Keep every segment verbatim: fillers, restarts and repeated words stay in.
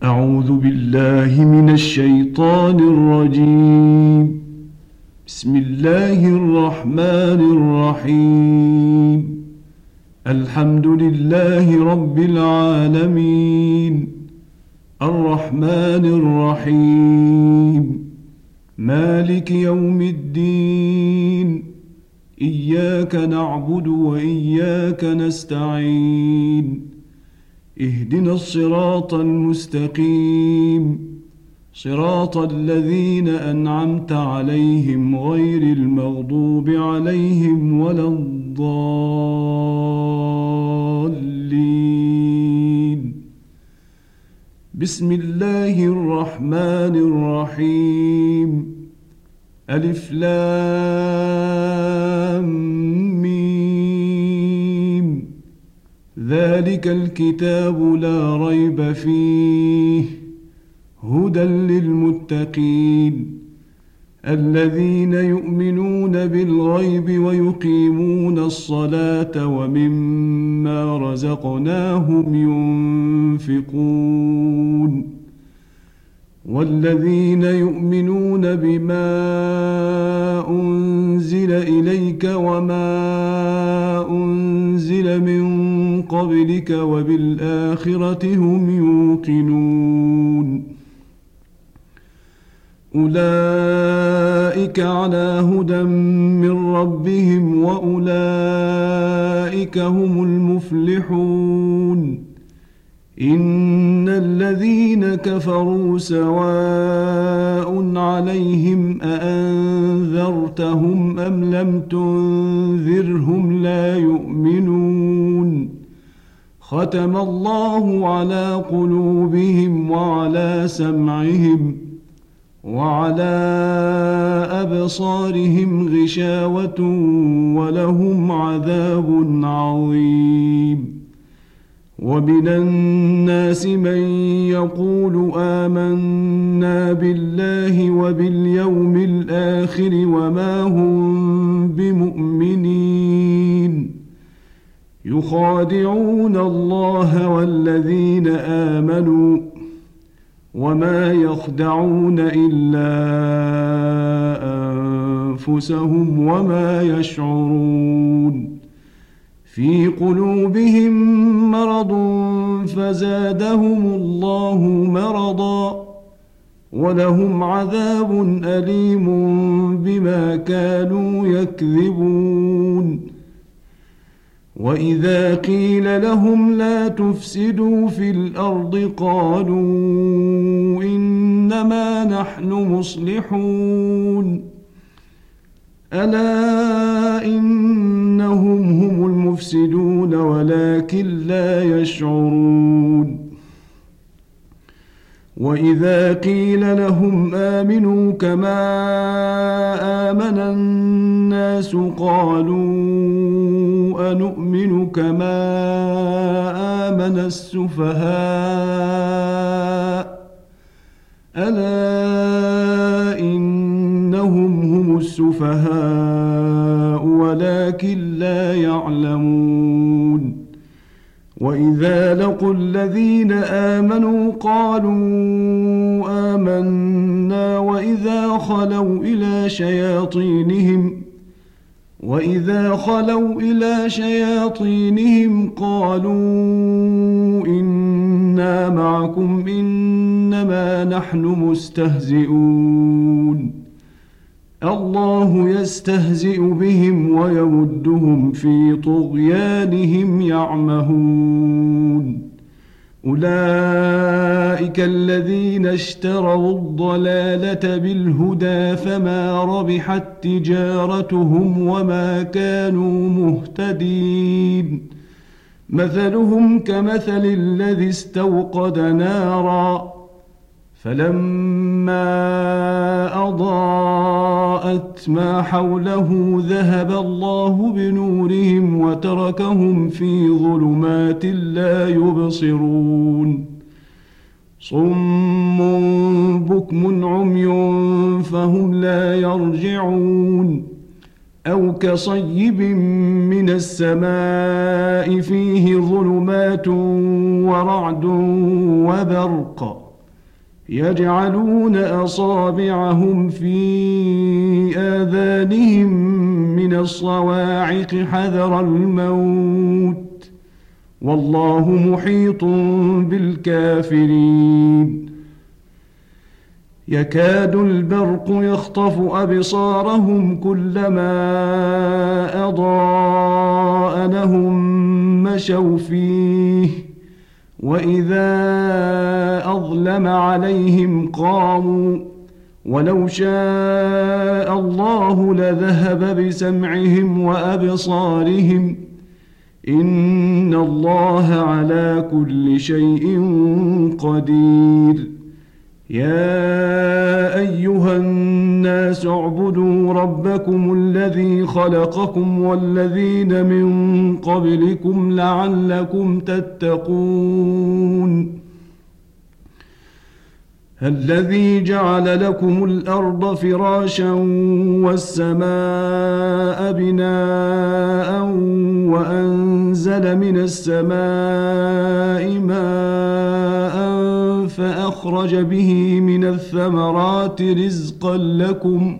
أعوذ بالله من الشيطان الرجيم. بسم الله الرحمن الرحيم. الحمد لله رب العالمين، الرحمن الرحيم، مالك يوم الدين، إياك نعبد وإياك نستعين، اهدنا الصراط المستقيم، صراط الذين أنعمت عليهم غير المغضوب عليهم ولا الضالين. بسم الله الرحمن الرحيم. ألف لام ميم. ذلك الكتاب لا ريب فيه هدى للمتقين الذين يؤمنون بالغيب ويقيمون الصلاة ومما رزقناهم ينفقون والذين يؤمنون بما أنزل إليك وما أنزل من قبلك وبالآخرة هم يوقنون. أولئك على هدى من ربهم وأولئك هم المفلحون. إن الذين كفروا سواء عليهم أأنذرتهم أم لم تنذرهم لا يؤمنون. ختم الله على قلوبهم وعلى سمعهم وعلى أبصارهم غشاوة ولهم عذاب عظيم. ومن الناس من يقول آمنا بالله وباليوم الآخر وما هم بمؤمنين. يخادعون الله والذين آمنوا وما يخدعون إلا أنفسهم وما يشعرون. في قلوبهم مرض فزادهم الله مرضا ولهم عذاب أليم بما كانوا يكذبون. وإذا قيل لهم لا تفسدوا في الأرض قالوا إنما نحن مصلحون. ألا إنهم هم المفسدون ولكن لا يشعرون. وإذا قيل لهم آمنوا كما آمن الناس قالوا أنؤمن كما آمن السفهاء. ألا إنهم هم السفهاء ولكن لا يعلمون. وإذا لقوا الذين آمنوا قالوا آمنا وإذا خلوا إلى شياطينهم وإذا خلوا إلى شياطينهم قالوا إنا معكم إنما نحن مستهزئون. الله يستهزئ بهم ويمدهم في طغيانهم يعمهون. أولئك الذين اشتروا الضلالة بالهدى فما ربحت تجارتهم وما كانوا مهتدين. مثلهم كمثل الذي استوقد نارا فلما أضاءت ما حوله ذهب الله بنورهم وتركهم في ظلمات لا يبصرون. صم بكم عمي فهم لا يرجعون. أو كصيب من السماء فيه ظلمات ورعد وبرق يجعلون أصابعهم في آذانهم من الصواعق حذر الموت والله محيط بالكافرين يكاد البرق يخطف أبصارهم كلما أضاء لهم مشوا فيه وإذا أظلم عليهم قاموا ولو شاء الله لذهب بسمعهم وأبصارهم إن الله على كل شيء قدير يا أيها الناس اعبدوا ربكم الذي خلقكم والذين من قبلكم لعلكم تتقون الذي جعل لكم الأرض فراشا والسماء بناء وأنزل من السماء ماء فأخرج به من الثمرات رزقا لكم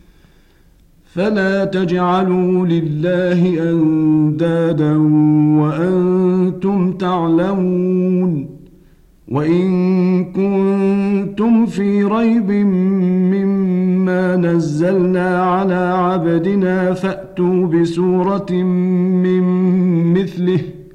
فلا تجعلوا لله أندادا وأنتم تعلمون وإن كنتم في ريب مما نزلنا على عبدنا فأتوا بسورة من مثله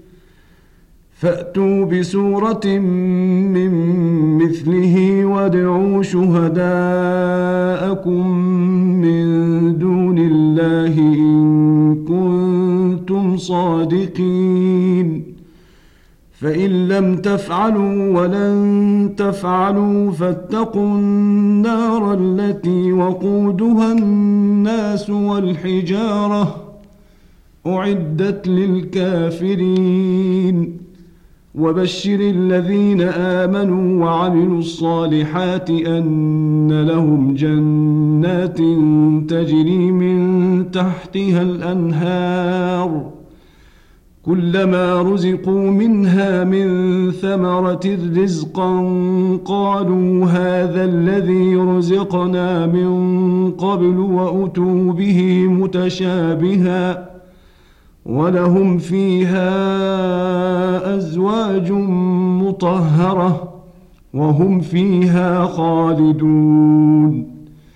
فأتوا بسورة من مثله وادعوا شهداءكم من دون الله إن كنتم صادقين فإن لم تفعلوا ولن تفعلوا فاتقوا النار التي وقودها الناس والحجارة أعدت للكافرين وبشر الذين آمنوا وعملوا الصالحات أن لهم جنات تجري من تحتها الأنهار كلما رزقوا منها من ثمرة رزقا قالوا هذا الذي رزقنا من قبل وأتوا به متشابها ولهم فيها أزواج مطهرة وهم فيها خالدون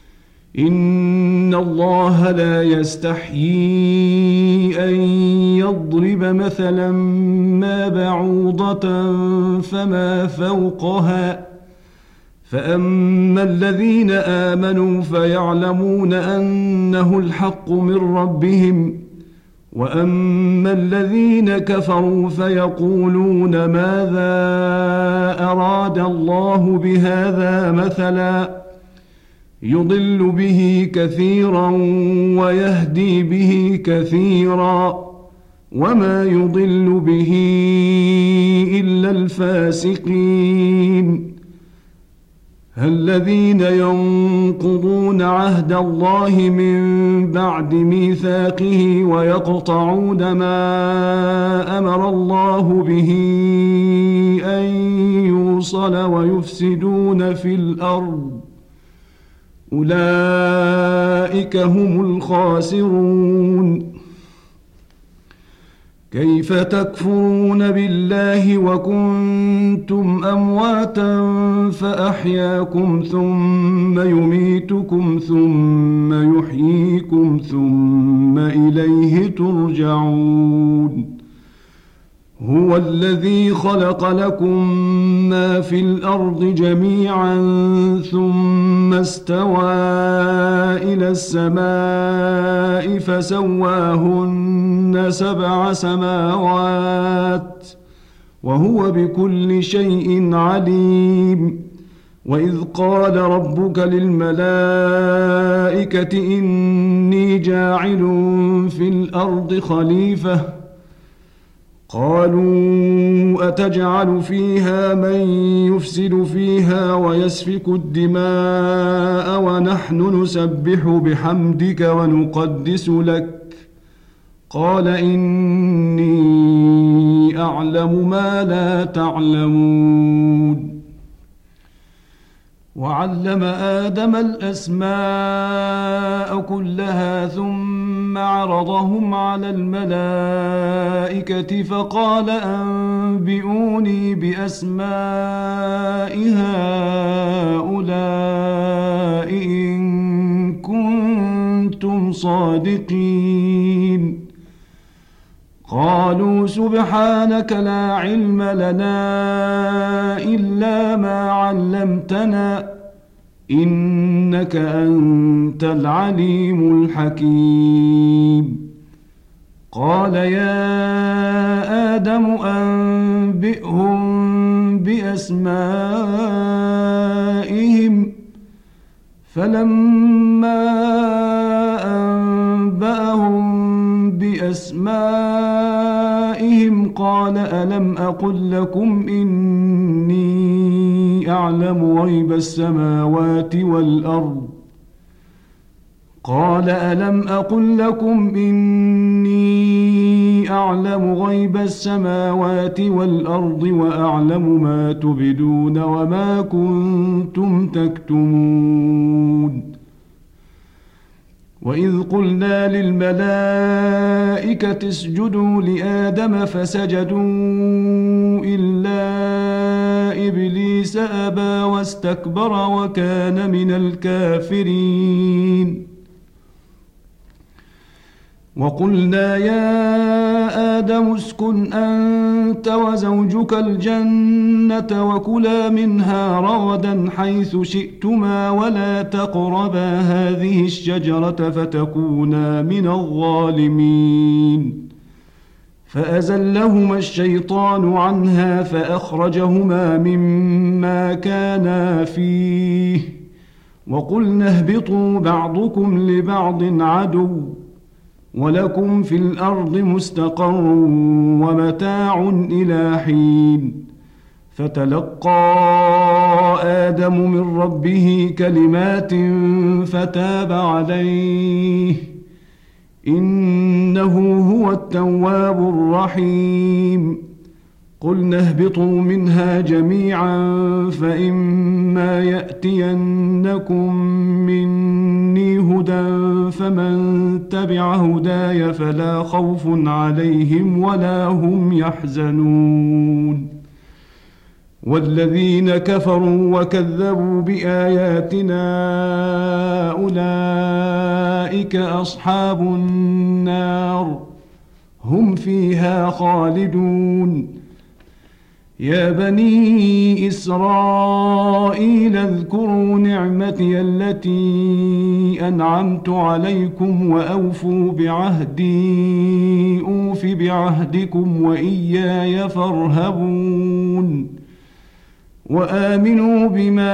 إن الله لا يستحيي أن يضرب مثلا ما بعوضة فما فوقها فأما الذين آمنوا فيعلمون أنه الحق من ربهم وأما الذين كفروا فيقولون ماذا أراد الله بهذا مثلا يضل به كثيرا ويهدي به كثيرا وما يضل به إلا الفاسقين الذين ينقضون عهد الله من بعد ميثاقه ويقطعون ما أمر الله به أن يوصل ويفسدون في الأرض أولئك هم الخاسرون كيف تكفرون بالله وكنتم أمواتا فأحياكم ثم يميتكم ثم يحييكم ثم إليه ترجعون هو الذي خلق لكم ما في الأرض جميعا ثم استوى إلى السماء فسواهن سبع سماوات وهو بكل شيء عليم وإذ قال ربك للملائكة إني جاعل في الأرض خليفة قالوا أتجعل فيها من يفسد فيها ويسفك الدماء ونحن نسبح بحمدك ونقدس لك قال إني أعلم ما لا تعلمون وعلم آدم الأسماء كلها ثم عرضهم على الملائكة فقال أنبئوني بأسماء هؤلاء إن كنتم صادقين. قالوا سبحانك لا علم لنا إلا ما علمتنا إنك أنت العليم الحكيم. قال يا آدم أنبئهم بأسمائهم فلما أنبأهم بأسمائهم قال ألم أقل لكم إني أعلم غيب السماوات والأرض قال ألم أقل لكم إني أعلم غيب السماوات والأرض وأعلم ما تبدون وما كنتم تكتمون. وإذ قلنا للملائكة اسجدوا لآدم فسجدوا إلا إبليس أبى واستكبر وكان من الكافرين. وقلنا يا آدم اسكن أنت وزوجك الجنة وكلا منها رغدا حيث شئتما ولا تقربا هذه الشجرة فتكونا من الظالمين. فأزلهما الشيطان عنها فأخرجهما مما كانا فيه وقلنا اهبطوا بعضكم لبعض عدو ولكم في الأرض مستقر ومتاع إلى حين. فتلقى آدم من ربه كلمات فتاب عليه إنه هو التواب الرحيم. قلنا اهبطوا منها جميعا فإما يأتينكم مني هدى فمن تبع هداي فلا خوف عليهم ولا هم يحزنون. والذين كفروا وكذبوا بآياتنا أولئك أصحاب النار هم فيها خالدون. يا بني إسرائيل اذكروا نعمتي التي أنعمت عليكم وأوفوا بعهدي أوف بعهدكم وإياي فارهبون. وآمنوا بما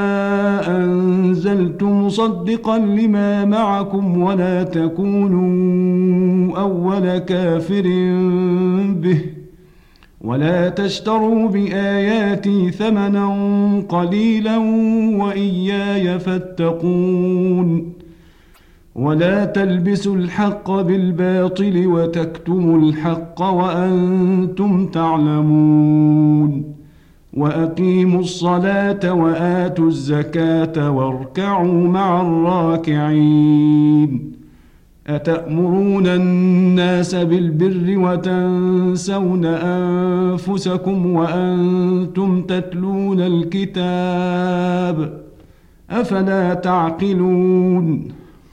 أنزلت مصدقا لما معكم ولا تكونوا أول كافر به ولا تشتروا بآياتي ثمنا قليلا وإياي فاتقون. ولا تلبسوا الحق بالباطل وتكتموا الحق وأنتم تعلمون. وأقيموا الصلاة وآتوا الزكاة واركعوا مع الراكعين. أتأمرون الناس بالبر وتنسون أنفسكم وأنتم تتلون الكتاب أفلا تعقلون.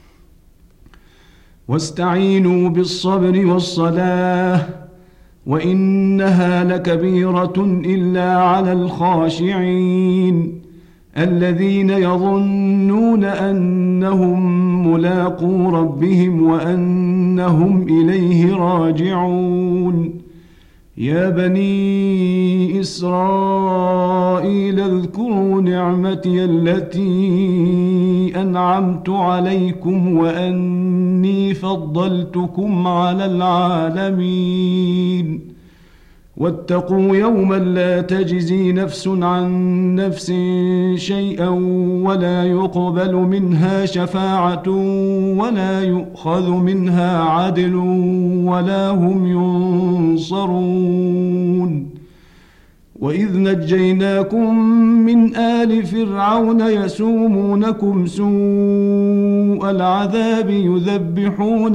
واستعينوا بالصبر والصلاة وإنها لكبيرة إلا على الخاشعين الذين يظنون أنهم ملاقو ربهم وأنهم إليه راجعون. يا بني إسرائيل اذكروا نعمتي التي أنعمت عليكم وأني فضلتكم على العالمين. واتقوا يوما لا تجزي نفس عن نفس شيئا ولا يقبل منها شفاعة ولا يؤخذ منها عدل ولا هم ينصرون. وإذ نجيناكم من آل فرعون يسومونكم سوء العذاب يذبحون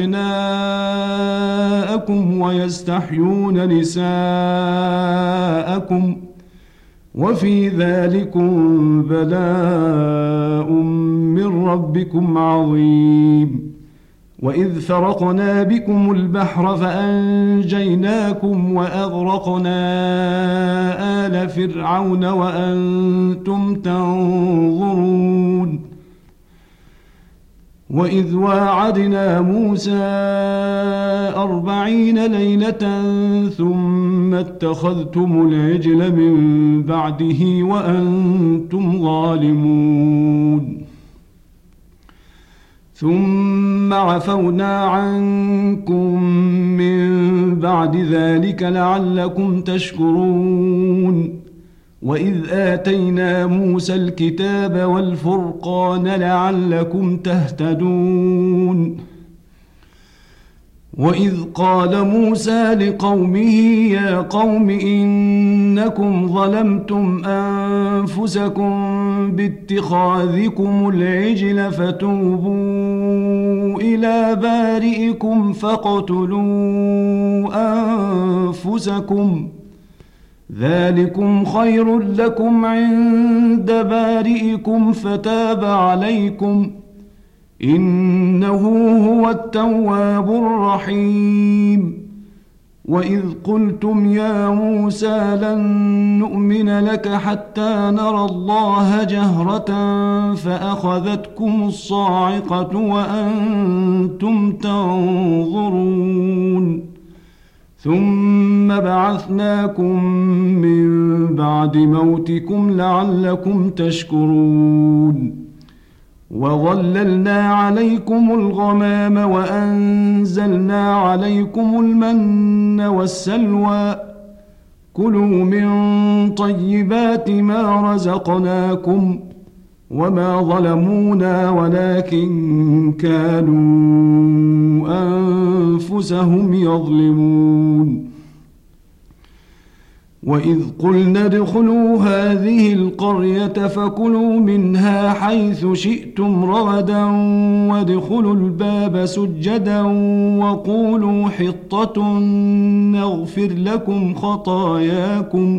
أبناءكم ويستحيون نساءكم وفي ذلكم بلاء من ربكم عظيم. وإذ فرقنا بكم البحر فأنجيناكم وأغرقنا آل فرعون وأنتم تنظرون. وإذ واعدنا موسى أربعين ليلة ثم اتخذتم العجل من بعده وأنتم ظالمون. ثم عفونا عنكم من بعد ذلك لعلكم تشكرون. وإذ آتينا موسى الكتاب والفرقان لعلكم تهتدون. وإذ قال موسى لقومه يا قوم إنكم ظلمتم أنفسكم باتخاذكم العجل فتوبوا إلى بارئكم فاقتلوا أنفسكم ذلكم خير لكم عند بارئكم فتاب عليكم إنه هو التواب الرحيم. وإذ قلتم يا موسى لن نؤمن لك حتى نرى الله جهرة فأخذتكم الصاعقة وأنتم تنظرون. ثم بعثناكم من بعد موتكم لعلكم تشكرون. وظللنا عليكم الغمام وأنزلنا عليكم المن والسلوى كلوا من طيبات ما رزقناكم وما ظلمونا ولكن كانوا أنفسهم يظلمون. وإذ قلنا ادخلوا هذه القرية فكلوا منها حيث شئتم رغدا وادخلوا الباب سجدا وقولوا حطة نغفر لكم خطاياكم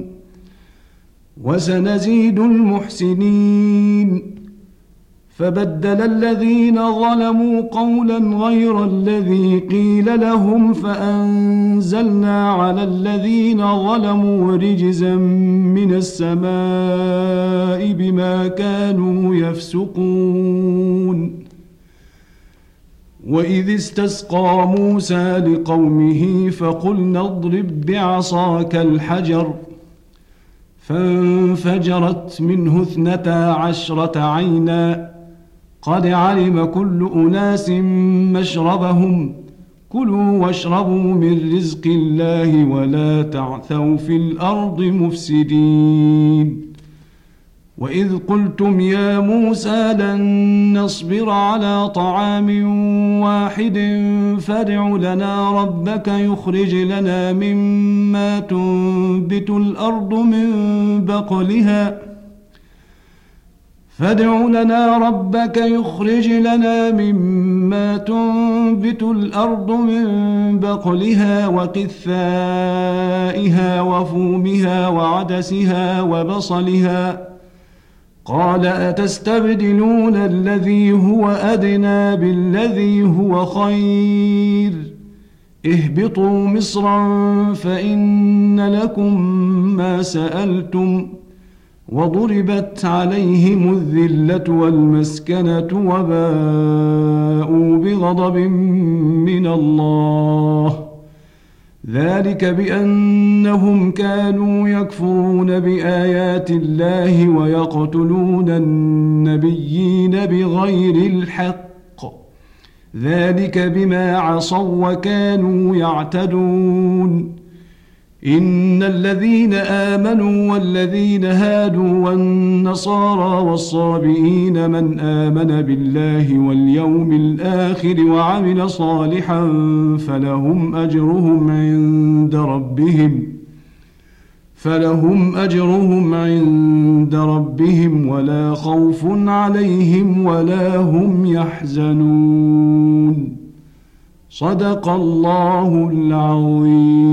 وسنزيد المحسنين. فبدل الذين ظلموا قولا غير الذي قيل لهم فأنزلنا على الذين ظلموا رجزا من السماء بما كانوا يفسقون. وإذ استسقى موسى لقومه فقلنا اضرب بعصاك الحجر فانفجرت منه اثنتا عشرة عينا قد علم كل أناس مشربهم كلوا واشربوا من رزق الله ولا تعثوا في الأرض مفسدين. وإذ قلتم يا موسى لن نصبر على طعام واحد فادع لنا ربك يخرج لنا مما تنبت الأرض من بقلها فادع لنا ربك يخرج لنا مما تنبت الأرض من بقلها وقثائها وفومها وعدسها وبصلها قال أتستبدلون الذي هو أدنى بالذي هو خير اهبطوا مصرا فإن لكم ما سألتم وضربت عليهم الذلة والمسكنة وباءوا بغضب من الله ذلك بأنهم كانوا يكفرون بآيات الله ويقتلون النبيين بغير الحق ذلك بما عصوا وكانوا يعتدون. إن الذين آمنوا والذين هادوا والنصارى والصابئين من آمن بالله واليوم الآخر وعمل صالحا فلهم أجرهم عند ربهم فلهم أجرهم عند ربهم ولا خوف عليهم ولا هم يحزنون. صدق الله العظيم.